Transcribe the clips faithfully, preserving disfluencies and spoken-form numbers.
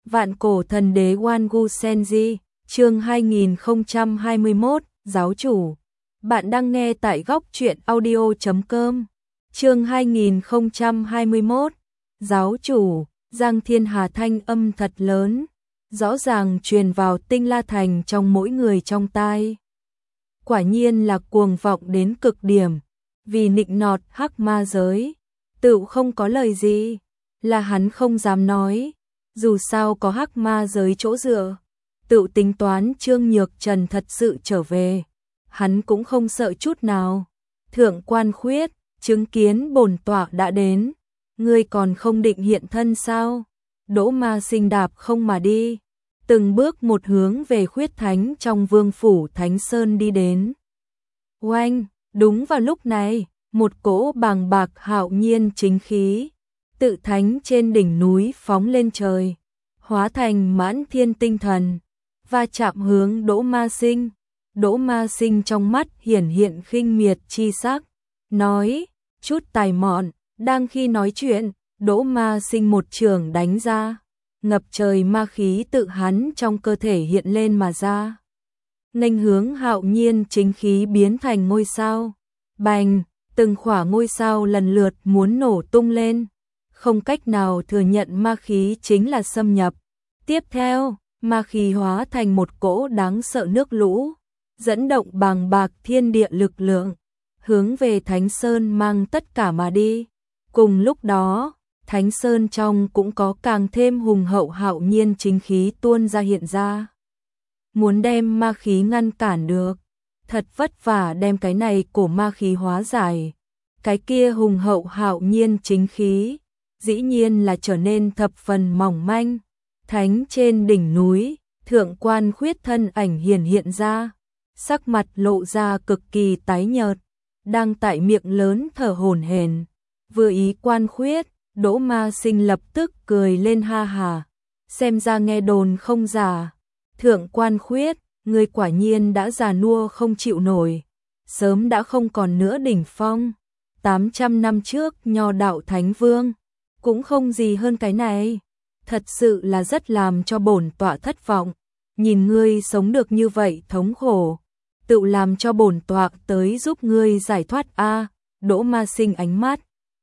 Vạn cổ thần đế Wangu Senji, chương hai nghìn không trăm hai mươi mốt, giáo chủ. Bạn đang nghe tại góc truyện audio chấm com. Chương hai nghìn không trăm hai mươi mốt, giáo chủ. Giang Thiên Hà thanh âm thật lớn, rõ ràng truyền vào Tinh La Thành trong mỗi người trong tai. Quả nhiên là cuồng vọng đến cực điểm, vì nịnh nọt hắc ma giới, tựu không có lời gì, là hắn không dám nói, dù sao có hắc ma giới chỗ dựa, tựu tính toán Trương Nhược Trần thật sự trở về, hắn cũng không sợ chút nào. Thượng quan khuyết, chứng kiến bổn tọa đã đến, ngươi còn không định hiện thân sao? Đỗ Ma Sinh đạp không mà đi, từng bước một hướng về khuyết thánh trong vương phủ Thánh Sơn đi đến. Oanh, đúng vào lúc này, một cỗ bàng bạc hạo nhiên chính khí, tự thánh trên đỉnh núi phóng lên trời, hóa thành mãn thiên tinh thần, và chạm hướng Đỗ Ma Sinh. Đỗ Ma Sinh trong mắt hiển hiện khinh miệt chi sắc, nói, chút tài mọn. Đang khi nói chuyện, Đỗ Ma Sinh một trường đánh ra, ngập trời ma khí tự hắn trong cơ thể hiện lên mà ra, nghênh hướng hạo nhiên chính khí biến thành ngôi sao. Bành, từng khỏa ngôi sao lần lượt muốn nổ tung lên, không cách nào thừa nhận ma khí chính là xâm nhập. Tiếp theo, ma khí hóa thành một cỗ đáng sợ nước lũ, dẫn động bàng bạc thiên địa lực lượng, hướng về Thánh Sơn mang tất cả mà đi. Cùng lúc đó, Thánh Sơn trong cũng có càng thêm hùng hậu hạo nhiên chính khí tuôn ra hiện ra. Muốn đem ma khí ngăn cản được, thật vất vả đem cái này của ma khí hóa giải. Cái kia hùng hậu hạo nhiên chính khí, dĩ nhiên là trở nên thập phần mỏng manh. Thánh trên đỉnh núi, thượng quan khuyết thân ảnh hiển hiện ra, sắc mặt lộ ra cực kỳ tái nhợt, đang tại miệng lớn thở hổn hển. Vừa ý quan khuyết, Đỗ Ma Sinh lập tức cười lên ha hà, xem ra nghe đồn không giả. Thượng quan khuyết, người quả nhiên đã già nua không chịu nổi, sớm đã không còn nữa đỉnh phong. tám trăm năm trước nho đạo Thánh Vương, cũng không gì hơn cái này. Thật sự là rất làm cho bổn tọa thất vọng, nhìn ngươi sống được như vậy thống khổ, tự làm cho bổn tọa tới giúp ngươi giải thoát a. Đỗ Ma Sinh ánh mắt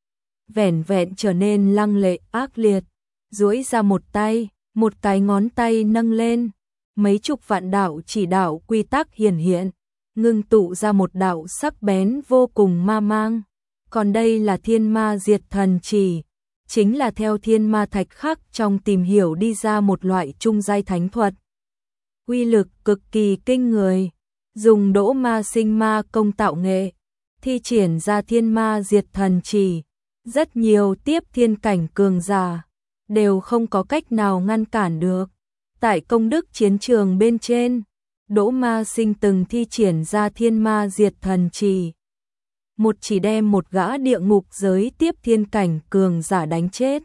vẻn vẹn trở nên lăng lệ ác liệt, duỗi ra một tay, một cái ngón tay nâng lên, mấy chục vạn đạo chỉ đạo quy tắc hiển hiện, ngưng tụ ra một đạo sắc bén vô cùng ma mang. Còn đây là Thiên Ma Diệt Thần Chỉ, chính là theo thiên ma thạch khắc trong tìm hiểu đi ra một loại trung giai thánh thuật. Uy lực cực kỳ kinh người, dùng Đỗ Ma Sinh ma công tạo nghệ, thi triển ra Thiên Ma Diệt Thần Chỉ. Rất nhiều tiếp thiên cảnh cường giả đều không có cách nào ngăn cản được. Tại công đức chiến trường bên trên, Đỗ Ma Sinh từng thi triển ra Thiên Ma Diệt Thần Chỉ, một chỉ đem một gã địa ngục giới tiếp thiên cảnh cường giả đánh chết.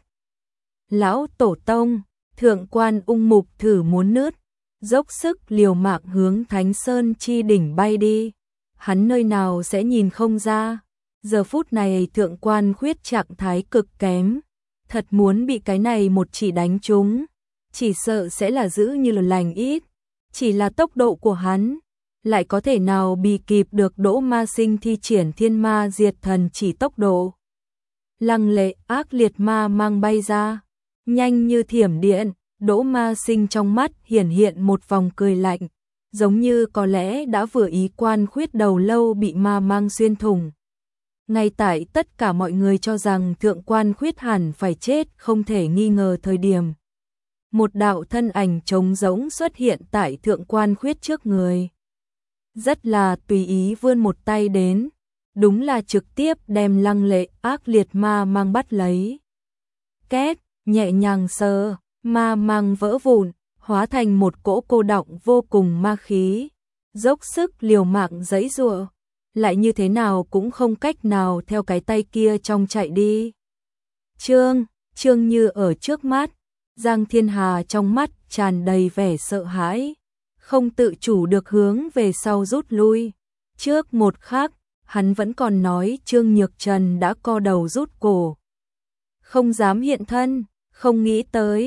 Lão tổ tông, thượng quan ung mục thử muốn nứt, dốc sức liều mạng hướng Thánh Sơn chi đỉnh bay đi. Hắn nơi nào sẽ nhìn không ra, giờ phút này thượng quan khuyết trạng thái cực kém, thật muốn bị cái này một chỉ đánh trúng, chỉ sợ sẽ là giữ như là lành ít. Chỉ là tốc độ của hắn, lại có thể nào bì kịp được Đỗ Ma Sinh thi triển Thiên Ma Diệt Thần Chỉ tốc độ. Lăng lệ ác liệt ma mang bay ra, nhanh như thiểm điện. Đỗ Ma Sinh trong mắt hiển hiện một vòng cười lạnh, giống như có lẽ đã vừa ý quan khuyết đầu lâu bị ma mang xuyên thủng. Ngay tại tất cả mọi người cho rằng thượng quan khuyết hẳn phải chết không thể nghi ngờ thời điểm, một đạo thân ảnh trống rỗng xuất hiện tại thượng quan khuyết trước người. Rất là tùy ý vươn một tay đến, đúng là trực tiếp đem lăng lệ ác liệt ma mang bắt lấy. Két, nhẹ nhàng sờ, ma mang vỡ vụn, hóa thành một cỗ cô đọng vô cùng ma khí, dốc sức liều mạng giãy giụa, lại như thế nào cũng không cách nào theo cái tay kia trong chạy đi. Trương, Trương Như ở trước mắt, Giang Thiên Hà trong mắt tràn đầy vẻ sợ hãi, không tự chủ được hướng về sau rút lui. Trước một khắc, hắn vẫn còn nói Trương Nhược Trần đã co đầu rút cổ, không dám hiện thân, không nghĩ tới,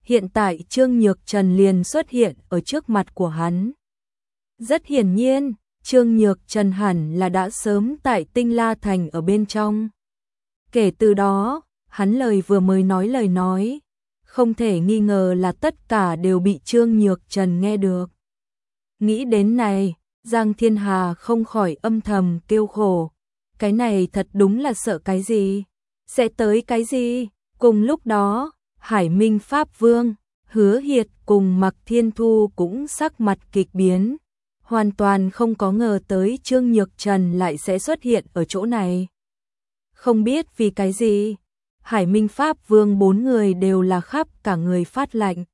hiện tại Trương Nhược Trần liền xuất hiện ở trước mặt của hắn. Rất hiển nhiên, Trương Nhược Trần hẳn là đã sớm tại Tinh La Thành ở bên trong. Kể từ đó, hắn lời vừa mới nói lời nói, không thể nghi ngờ là tất cả đều bị Trương Nhược Trần nghe được. Nghĩ đến này, Giang Thiên Hà không khỏi âm thầm kêu khổ. Cái này thật đúng là sợ cái gì? Sẽ tới cái gì? Cùng lúc đó, Hải Minh Pháp Vương, Hứa Hiệt cùng Mạc Thiên Thu cũng sắc mặt kịch biến. Hoàn toàn không có ngờ tới Trương Nhược Trần lại sẽ xuất hiện ở chỗ này. Không biết vì cái gì, Hải Minh Pháp Vương bốn người đều là khắp cả người phát lạnh.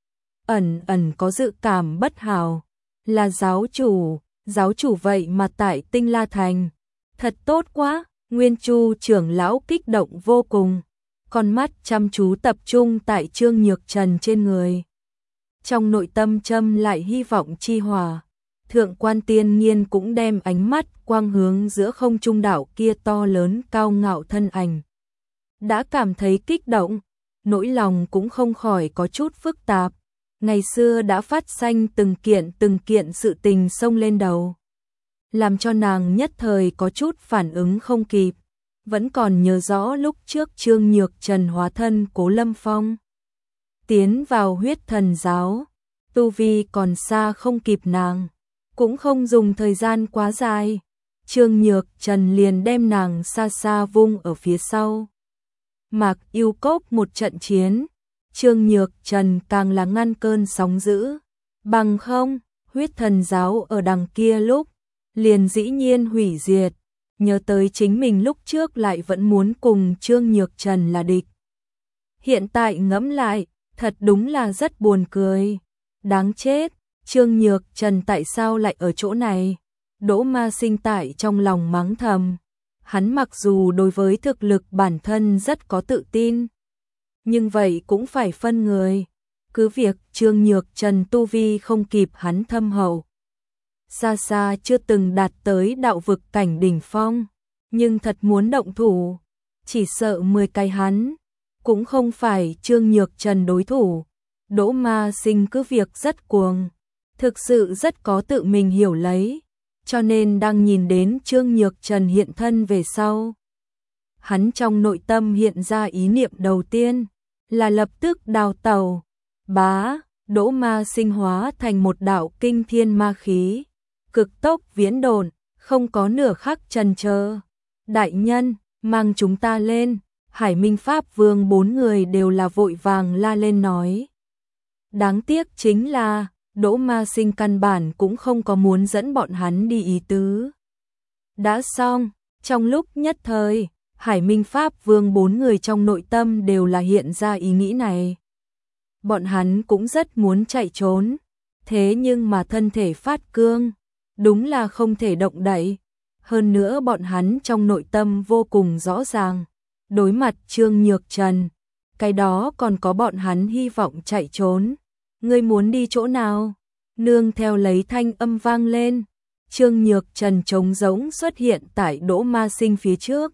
Ẩn ẩn có dự cảm bất hảo, là giáo chủ, giáo chủ vậy mà tại Tinh La Thành. Thật tốt quá, Nguyên Chu trưởng lão kích động vô cùng, con mắt chăm chú tập trung tại Trương Nhược Trần trên người. Trong nội tâm châm lại hy vọng chi hòa, Thượng Quan Tiên Nhiên cũng đem ánh mắt quang hướng giữa không trung đảo kia to lớn cao ngạo thân ảnh. Đã cảm thấy kích động, nỗi lòng cũng không khỏi có chút phức tạp. Ngày xưa đã phát sanh từng kiện từng kiện sự tình xông lên đầu, làm cho nàng nhất thời có chút phản ứng không kịp. Vẫn còn nhớ rõ lúc trước Trương Nhược Trần hóa thân Cố Lâm Phong, tiến vào huyết thần giáo, tu vi còn xa không kịp nàng, cũng không dùng thời gian quá dài, Trương Nhược Trần liền đem nàng xa xa vung ở phía sau. Mạc Yêu Cốc một trận chiến, Trương Nhược Trần càng là ngăn cơn sóng dữ, bằng không, huyết thần giáo ở đằng kia lúc, liền dĩ nhiên hủy diệt. Nhớ tới chính mình lúc trước lại vẫn muốn cùng Trương Nhược Trần là địch. Hiện tại ngẫm lại, thật đúng là rất buồn cười. Đáng chết, Trương Nhược Trần tại sao lại ở chỗ này? Đỗ Ma Sinh tại trong lòng mắng thầm. Hắn mặc dù đối với thực lực bản thân rất có tự tin, nhưng vậy cũng phải phân người. Cứ việc Trương Nhược Trần tu vi không kịp hắn thâm hậu, xa xa chưa từng đạt tới đạo vực cảnh đỉnh phong, nhưng thật muốn động thủ, chỉ sợ mười cái hắn cũng không phải Trương Nhược Trần đối thủ. Đỗ Ma Sinh cứ việc rất cuồng, thực sự rất có tự mình hiểu lấy, cho nên đang nhìn đến Trương Nhược Trần hiện thân về sau, hắn trong nội tâm hiện ra ý niệm đầu tiên là lập tức đào tẩu. Bá, Đỗ Ma Sinh hóa thành một đạo kinh thiên ma khí, cực tốc viễn độn, không có nửa khắc chần chờ. Đại nhân, mang chúng ta lên. Hải Minh Pháp Vương bốn người đều là vội vàng la lên nói. Đáng tiếc chính là Đỗ Ma Sinh căn bản cũng không có muốn dẫn bọn hắn đi ý tứ. Đã xong, trong lúc nhất thời, Hải Minh Pháp Vương bốn người trong nội tâm đều là hiện ra ý nghĩ này. Bọn hắn cũng rất muốn chạy trốn, thế nhưng mà thân thể phát cương, đúng là không thể động đậy. Hơn nữa bọn hắn trong nội tâm vô cùng rõ ràng, đối mặt Trương Nhược Trần, cái đó còn có bọn hắn hy vọng chạy trốn. Ngươi muốn đi chỗ nào? Nương theo lấy thanh âm vang lên, Trương Nhược Trần trống rỗng xuất hiện tại Đỗ Ma Sinh phía trước.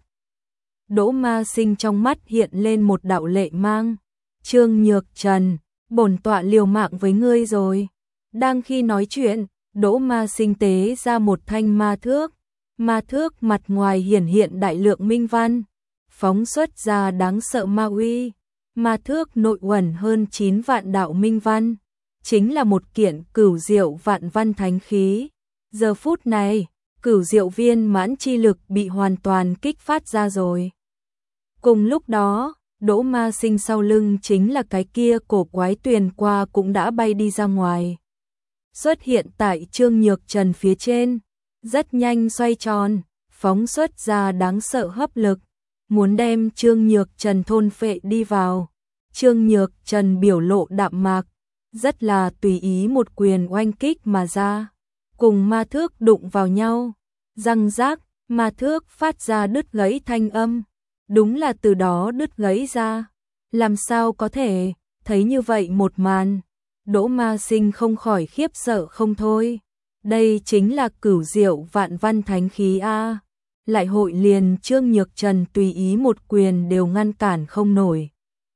Đỗ Ma Sinh trong mắt hiện lên một đạo lệ mang. Trương Nhược Trần, bổn tọa liều mạng với ngươi rồi. Đang khi nói chuyện, Đỗ Ma Sinh tế ra một thanh ma thước. Ma thước mặt ngoài hiển hiện đại lượng minh văn, phóng xuất ra đáng sợ ma uy. Ma thước nội uẩn hơn chín vạn đạo minh văn, chính là một kiện cửu diệu vạn văn thánh khí. Giờ phút này, cửu diệu viên mãn chi lực bị hoàn toàn kích phát ra rồi. Cùng lúc đó, Đỗ Ma Sinh sau lưng chính là cái kia cổ quái tuyền qua cũng đã bay đi ra ngoài, xuất hiện tại Trương Nhược Trần phía trên, rất nhanh xoay tròn, phóng xuất ra đáng sợ hấp lực, muốn đem Trương Nhược Trần thôn phệ đi vào. Trương Nhược Trần biểu lộ đạm mạc, rất là tùy ý một quyền oanh kích mà ra, cùng ma thước đụng vào nhau, răng rác, ma thước phát ra đứt gãy thanh âm, đúng là từ đó đứt gãy ra. Làm sao có thể, thấy như vậy một màn, Đỗ Ma Sinh không khỏi khiếp sợ không thôi. Đây chính là cửu diệu vạn văn thánh khí a, lại hội liền Trương Nhược Trần tùy ý một quyền đều ngăn cản không nổi.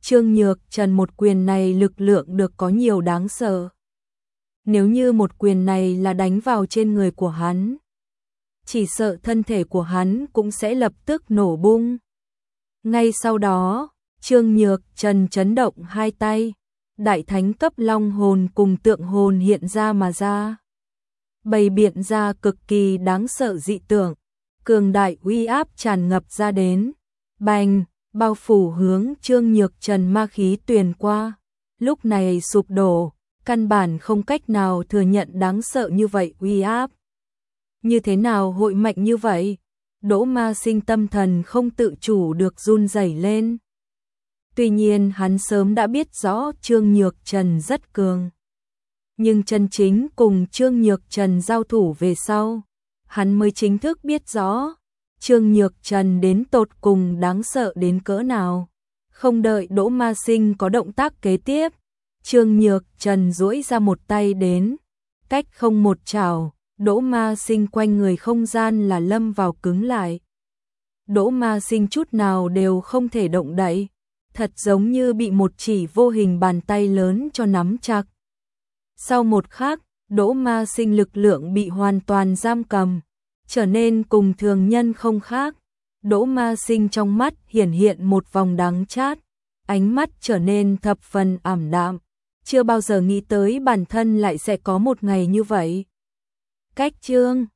Trương Nhược Trần một quyền này lực lượng được có nhiều đáng sợ. Nếu như một quyền này là đánh vào trên người của hắn, chỉ sợ thân thể của hắn cũng sẽ lập tức nổ bung. Ngay sau đó, Trương Nhược Trần chấn động hai tay, đại thánh cấp long hồn cùng tượng hồn hiện ra mà ra. Bày biện ra cực kỳ đáng sợ dị tượng, cường đại uy áp tràn ngập ra đến. Bành, bao phủ hướng Trương Nhược Trần ma khí tuyền qua. Lúc này sụp đổ, căn bản không cách nào thừa nhận đáng sợ như vậy uy áp. Như thế nào hội mạnh như vậy? Đỗ Ma Sinh tâm thần không tự chủ được run rẩy lên. Tuy nhiên hắn sớm đã biết rõ Trương Nhược Trần rất cường. Nhưng chân chính cùng Trương Nhược Trần giao thủ về sau, hắn mới chính thức biết rõ Trương Nhược Trần đến tột cùng đáng sợ đến cỡ nào. Không đợi Đỗ Ma Sinh có động tác kế tiếp, Trương Nhược Trần duỗi ra một tay đến, cách không một chảo, Đỗ Ma Sinh quanh người không gian là lâm vào cứng lại. Đỗ Ma Sinh chút nào đều không thể động đậy, thật giống như bị một chỉ vô hình bàn tay lớn cho nắm chặt. Sau một khắc, Đỗ Ma Sinh lực lượng bị hoàn toàn giam cầm, trở nên cùng thường nhân không khác. Đỗ Ma Sinh trong mắt hiển hiện một vòng đắng chát, ánh mắt trở nên thập phần ảm đạm, chưa bao giờ nghĩ tới bản thân lại sẽ có một ngày như vậy. Cách chương